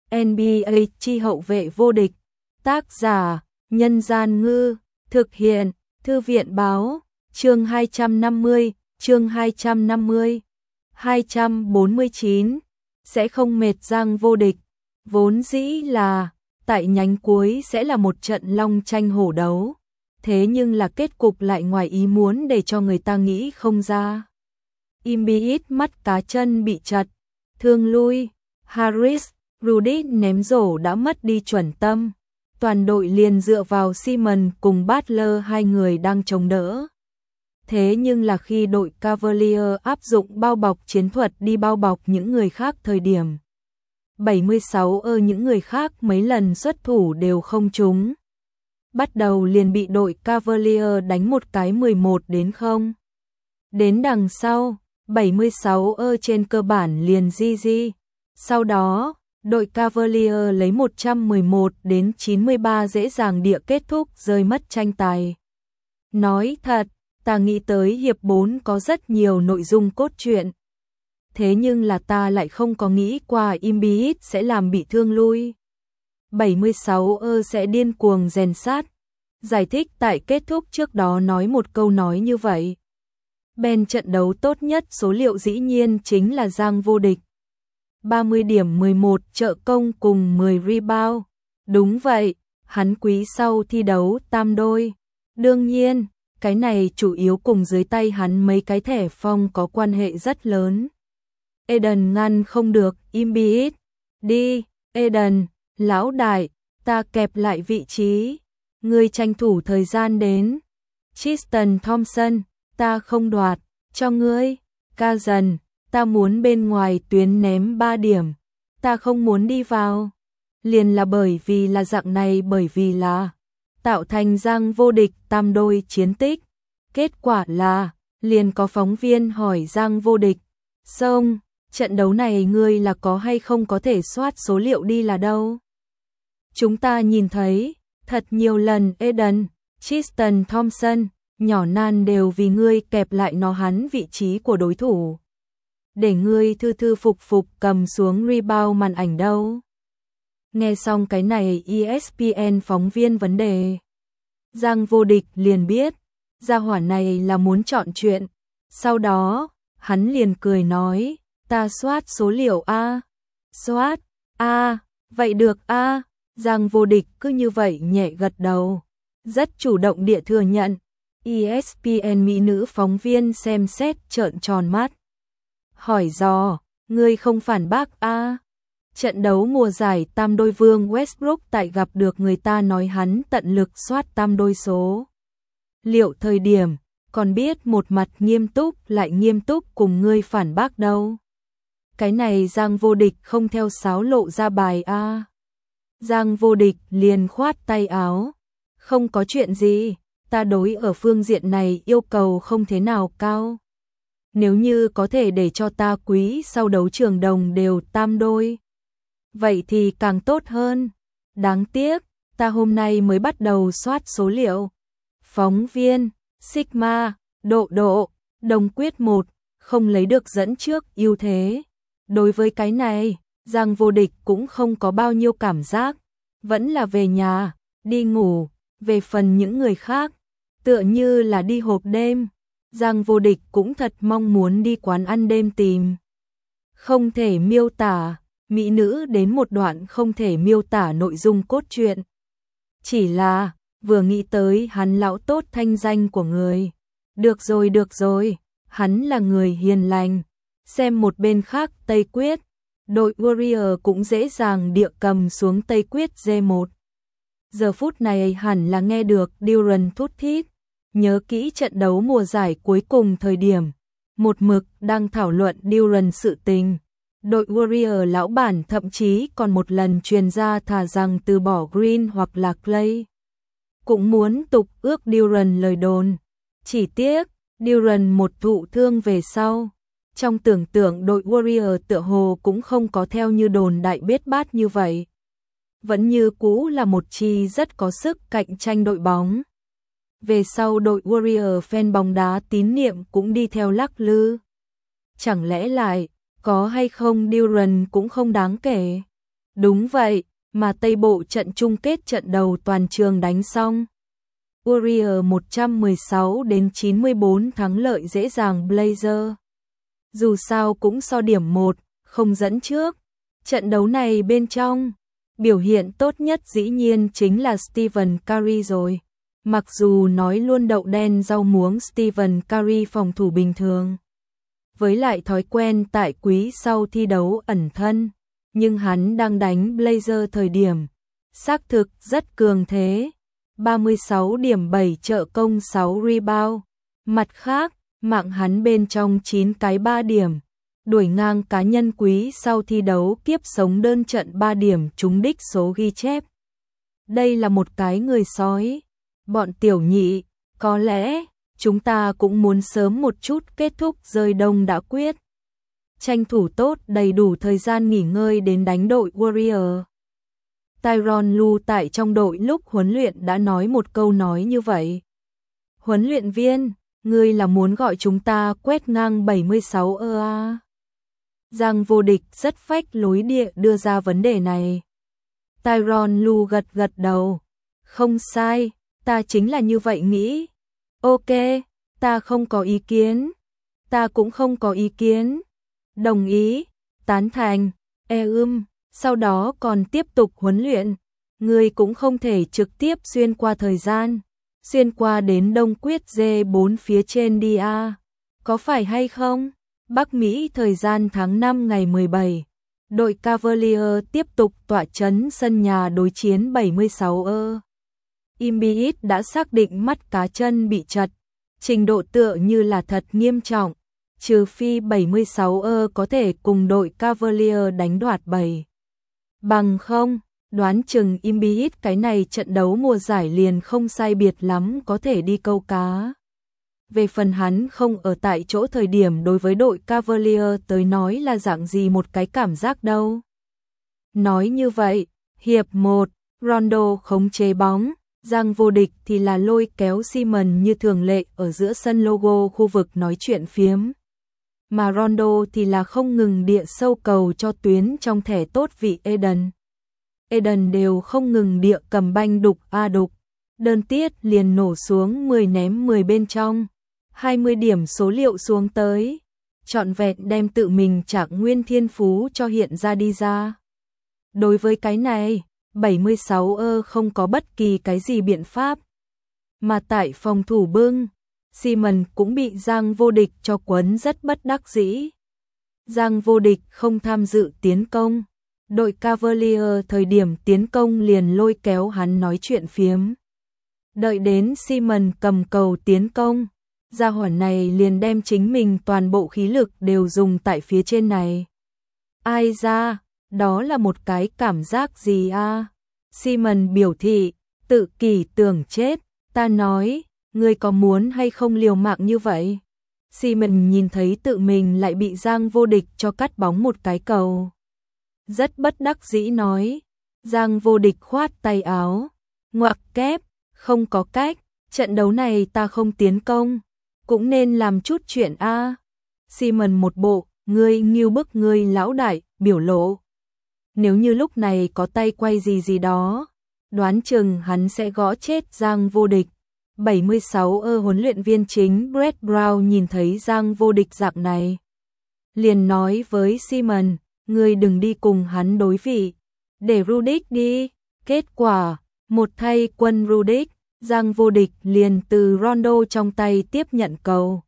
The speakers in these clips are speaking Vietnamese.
NBA chi hậu vệ vô địch. Tác giả: Nhân Gian Ngư. Thực hiện: Thư viện Báo. Chương 250, chương 250. 249. Sẽ không mệt Giang vô địch. Vốn dĩ là tại nhánh cuối sẽ là một trận long tranh hổ đấu. Thế nhưng là kết cục lại ngoài ý muốn để cho người ta nghĩ không ra. Embiid mắt cá chân bị chật, thương lui. Harris, Rudy ném rổ đã mất đi chuẩn tâm. Toàn đội liền dựa vào Simon cùng Butler, hai người đang chống đỡ. Thế nhưng là khi đội Cavalier áp dụng bao bọc chiến thuật đi bao bọc những người khác thời điểm 76 những người khác mấy lần xuất thủ đều không trúng. Bắt đầu liền bị đội Cavalier đánh một cái 11-0. Đến đằng sau, 76 trên cơ bản liền GG. Sau đó, đội Cavalier lấy 111-93 dễ dàng địa kết thúc rơi mất tranh tài. Nói thật, ta nghĩ tới hiệp 4 có rất nhiều nội dung cốt truyện. Thế nhưng là ta lại không có nghĩ qua Embiid sẽ làm bị thương lui. 76 sẽ điên cuồng rèn sát. Giải thích tại kết thúc trước đó nói một câu nói như vậy. Ben trận đấu tốt nhất số liệu dĩ nhiên chính là Giang vô địch. 30 điểm 11 trợ công cùng 10 rebound. Đúng vậy, hắn quý sau thi đấu tam đôi. Đương nhiên, cái này chủ yếu cùng dưới tay hắn mấy cái thẻ phong có quan hệ rất lớn. Eden ngăn không được, Embiid. Đi, Eden, lão đại, ta kẹp lại vị trí. Ngươi tranh thủ thời gian đến. Tristan Thompson, ta không đoạt, cho ngươi. Cousins, ta muốn bên ngoài tuyến ném 3 điểm. Ta không muốn đi vào. Liền là bởi vì là dạng này, bởi vì là tạo thành Giang vô địch tam đôi chiến tích. Kết quả là, liền có phóng viên hỏi Giang vô địch. Xong, trận đấu này ngươi là có hay không có thể soát số liệu đi là đâu? Chúng ta nhìn thấy, thật nhiều lần Eden, Tristan Thompson, nhỏ nan đều vì ngươi kẹp lại nó hắn vị trí của đối thủ. Để ngươi thư thư phục phục cầm xuống rebound màn ảnh đâu. Nghe xong cái này ESPN phóng viên vấn đề. Giang vô địch liền biết, gia hỏa này là muốn chọn chuyện. Sau đó, hắn liền cười nói, ta soát số liệu a. Soát, a, vậy được a. Giang vô địch cứ như vậy nhẹ gật đầu. Rất chủ động địa thừa nhận. ESPN mỹ nữ phóng viên xem xét trợn tròn mắt. Hỏi dò, ngươi không phản bác a? Trận đấu mùa giải tam đôi vương Westbrook tại gặp được người ta nói hắn tận lực soát tam đôi số liệu thời điểm, còn biết một mặt nghiêm túc lại nghiêm túc cùng ngươi phản bác đâu. Cái này Giang vô địch không theo sáo lộ ra bài a. Giang vô địch liền khoát tay áo. Không có chuyện gì, ta đối ở phương diện này yêu cầu không thế nào cao. Nếu như có thể để cho ta quý sau đấu trường đồng đều tam đôi, vậy thì càng tốt hơn. Đáng tiếc, ta hôm nay mới bắt đầu soát số liệu. Phóng viên, Sigma, độ, đồng quyết 1, không lấy được dẫn trước ưu thế. Đối với cái này, Giang vô địch cũng không có bao nhiêu cảm giác. Vẫn là về nhà, đi ngủ. Về phần những người khác, tựa như là đi hộp đêm. Giang vô địch cũng thật mong muốn đi quán ăn đêm tìm. Không thể miêu tả, mỹ nữ đến một đoạn không thể miêu tả nội dung cốt truyện. Chỉ là, vừa nghĩ tới hắn lão tốt thanh danh của người. Được rồi, hắn là người hiền lành. Xem một bên khác Tây Quyết, đội Warrior cũng dễ dàng địa cầm xuống Tây Quyết G1. Giờ phút này hẳn là nghe được Duran thút thít. Nhớ kỹ trận đấu mùa giải cuối cùng thời điểm, một mực đang thảo luận Duran sự tình. Đội Warrior lão bản thậm chí còn một lần truyền ra thà rằng từ bỏ Green hoặc là Clay. Cũng muốn tục ước Duran lời đồn. Chỉ tiếc, Duran một thụ thương về sau. Trong tưởng tượng đội Warrior tựa hồ cũng không có theo như đồn đại biết bát như vậy. Vẫn như cũ là một chi rất có sức cạnh tranh đội bóng. Về sau đội Warrior fan bóng đá tín niệm cũng đi theo lắc lư. Chẳng lẽ lại, có hay không Duran cũng không đáng kể. Đúng vậy, mà Tây Bộ trận chung kết trận đầu toàn trường đánh xong. Warrior 116-94 thắng lợi dễ dàng Blazer. Dù sao cũng so điểm 1, không dẫn trước. Trận đấu này bên trong, biểu hiện tốt nhất dĩ nhiên chính là Stephen Curry rồi. Mặc dù nói luôn đậu đen rau muống Stephen Curry phòng thủ bình thường. Với lại thói quen tại quý sau thi đấu ẩn thân, nhưng hắn đang đánh Blazer thời điểm xác thực rất cường thế. 36 điểm 7 trợ công 6 rebound. Mặt khác, mạng hắn bên trong 9 cái 3 điểm, đuổi ngang cá nhân quý sau thi đấu kiếp sống đơn trận 3 điểm trúng đích số ghi chép. Đây là một cái người sói. Bọn tiểu nhị, có lẽ chúng ta cũng muốn sớm một chút kết thúc rơi đông đã quyết. Tranh thủ tốt đầy đủ thời gian nghỉ ngơi đến đánh đội Warrior. Tyronn Lue tại trong đội lúc huấn luyện đã nói một câu nói như vậy. Huấn luyện viên, ngươi là muốn gọi chúng ta quét ngang 76 à? Giang Vô Địch rất phách lối địa đưa ra vấn đề này. Tyronn Lue gật gật đầu. Không sai, ta chính là như vậy nghĩ. Ok, ta không có ý kiến. Ta cũng không có ý kiến. Đồng ý, tán thành, sau đó còn tiếp tục huấn luyện. Ngươi cũng không thể trực tiếp xuyên qua thời gian, xuyên qua đến Đông Quyết G4 phía trên đi à. Có phải hay không? Bắc Mỹ thời gian tháng 5 ngày 17. Đội Cavalier tiếp tục tọa trấn sân nhà đối chiến 76 Embiid đã xác định mắt cá chân bị chật, trình độ tựa như là thật nghiêm trọng, trừ phi 76 có thể cùng đội Cavalier đánh đoạt 7. Bằng không, đoán chừng Embiid cái này trận đấu mùa giải liền không sai biệt lắm có thể đi câu cá. Về phần hắn không ở tại chỗ thời điểm đối với đội Cavalier tới nói là dạng gì một cái cảm giác đâu. Nói như vậy, hiệp 1, Rondo khống chế bóng, Giang Vô Địch thì là lôi kéo Simon như thường lệ ở giữa sân logo khu vực nói chuyện phiếm. Mà Rondo thì là không ngừng địa sâu cầu cho tuyến trong thẻ tốt vị Eden. Eden đều không ngừng địa cầm banh đục đục. Đơn tiết liền nổ xuống 10 ném 10 bên trong. 20 điểm số liệu xuống tới. Trọn vẹn đem tự mình trạng nguyên thiên phú cho hiện ra đi ra. Đối với cái này, 76 không có bất kỳ cái gì biện pháp. Mà tại phòng thủ bưng, Simon cũng bị Giang Vô Địch cho quấn rất bất đắc dĩ. Giang Vô Địch không tham dự tiến công. Đội Cavalier thời điểm tiến công liền lôi kéo hắn nói chuyện phiếm. Đợi đến Simon cầm cầu tiến công, gia hỏa này liền đem chính mình toàn bộ khí lực đều dùng tại phía trên này. Ai ra, đó là một cái cảm giác gì à? Simon biểu thị, tự kỷ tưởng chết, ta nói, ngươi có muốn hay không liều mạng như vậy? Simon nhìn thấy tự mình lại bị Giang Vô Địch cho cắt bóng một cái cầu. Rất bất đắc dĩ nói, Giang Vô Địch khoát tay áo, ngoặc kép, không có cách, trận đấu này ta không tiến công, cũng nên làm chút chuyện a. Simon một bộ, ngươi nghiêu bức ngươi lão đại, biểu lộ. Nếu như lúc này có tay quay gì gì đó, đoán chừng hắn sẽ gõ chết Giang Vô Địch. 76 huấn luyện viên chính Brett Brown nhìn thấy Giang Vô Địch dạng này, liền nói với Simon, ngươi đừng đi cùng hắn đối vị, để Rudick đi. Kết quả, một thay quân Rudick, Giang Vô Địch liền từ Rondo trong tay tiếp nhận cầu,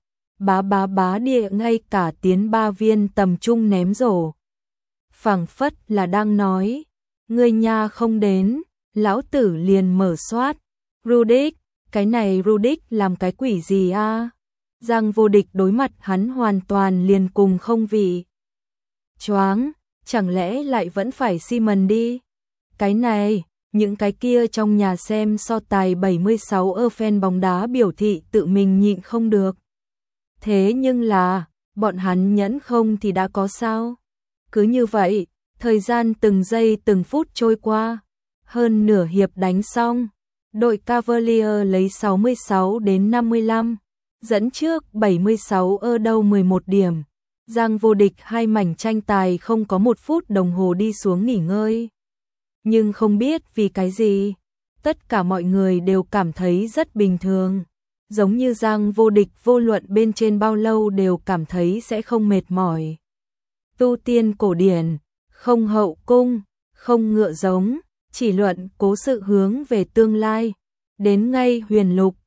bá địa ngay cả tiến 3 viên tầm trung ném rổ. Phảng phất là đang nói, ngươi nha không đến, lão tử liền mở soát. Rudick, cái này Rudick làm cái quỷ gì a? Giang Vô Địch đối mặt hắn hoàn toàn liền cùng không vị. Choáng, chẳng lẽ lại vẫn phải Simon đi? Cái này, những cái kia trong nhà xem so tài 76 fan bóng đá biểu thị tự mình nhịn không được. Thế nhưng là, bọn hắn nhẫn không thì đã có sao? Cứ như vậy, thời gian từng giây từng phút trôi qua, hơn nửa hiệp đánh xong, đội Cavalier lấy 66-55, dẫn trước 76 đầu 11 điểm. Giang Vô Địch hai mảnh tranh tài không có 1 phút đồng hồ đi xuống nghỉ ngơi. Nhưng không biết vì cái gì, tất cả mọi người đều cảm thấy rất bình thường. Giống như Giang Vô Địch vô luận bên trên bao lâu đều cảm thấy sẽ không mệt mỏi. Tu tiên cổ điển, không hậu cung, không ngựa giống, chỉ luận cố sự hướng về tương lai. Đến ngay huyền lục,